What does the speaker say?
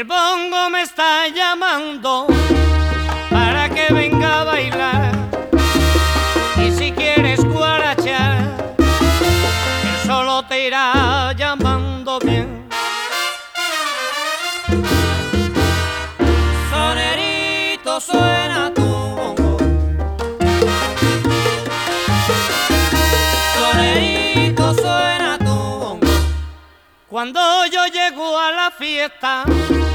El bongo me está llamando para que venga a bailar. Y si quieres guarachar, él solo te irá llamando bien. Sonerito, suena tu bongo. Sonerito, suena tu bongo. Cuando yo llego a la fiesta,